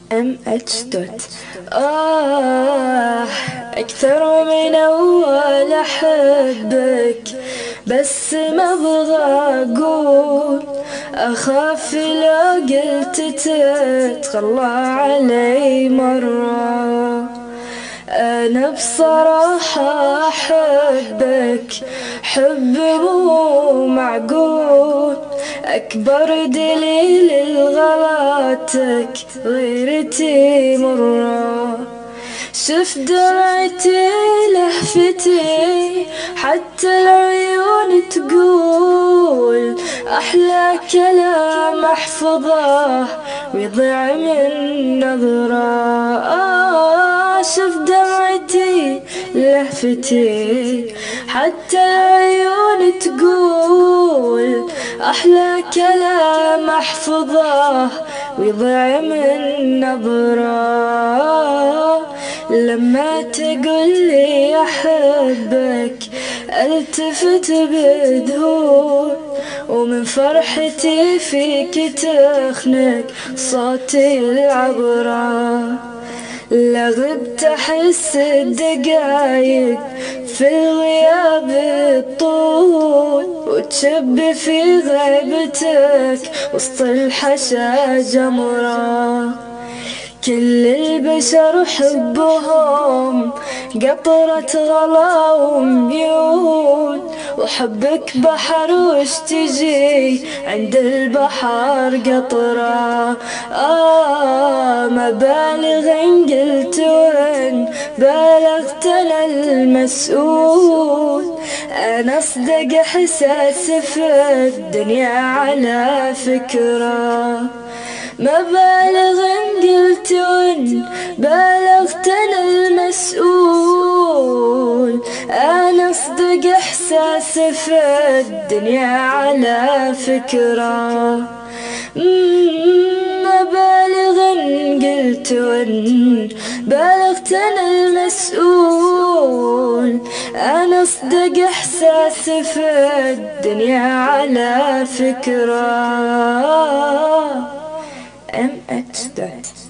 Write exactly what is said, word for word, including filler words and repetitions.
ام اتش دوت. آه أكثر من أول أحبك، بس ما أبغى أقول، أخاف لو قلت تتخلى علي مرة. أنا بصراحة أحبك حب مو معقول، أكبر دليل لغلاتك غيرتي مرة. شوف دمعتي لهفتي حتى العيون تقول، أحلى كلام أحفظه ويضيع من نظرة. آه شوف دمعتي لهفتي حتى العيون تقول، أحلى كلام أحفظه ويضيع من نظرة. لما تقولي أحبك التفت بذهول، ومن فرحتي فيك تخنق صوتي العبرة. لا غبت أحس الدقايق في الغياب الطول، وتشب في غيبتك وسط الحشا جمرة. كل البشر حبهم قطرة غلا وميول، وحبك بحر وش تجي عند البحر قطرة. آه ما بالغ إن قلت وإن بالغت أنا المسؤول، أنا أصدق إحساس في الدنيا على فكرة. ما بالغ إن قلت وإن بالغت أنا المسؤول، أنا أصدق إحساس في الدنيا على فكرة. ما بالغ إن قلت وإن بالغت أنا المسؤول، أنا أصدق إحساس في الدنيا على فكرة. ام اتش دوت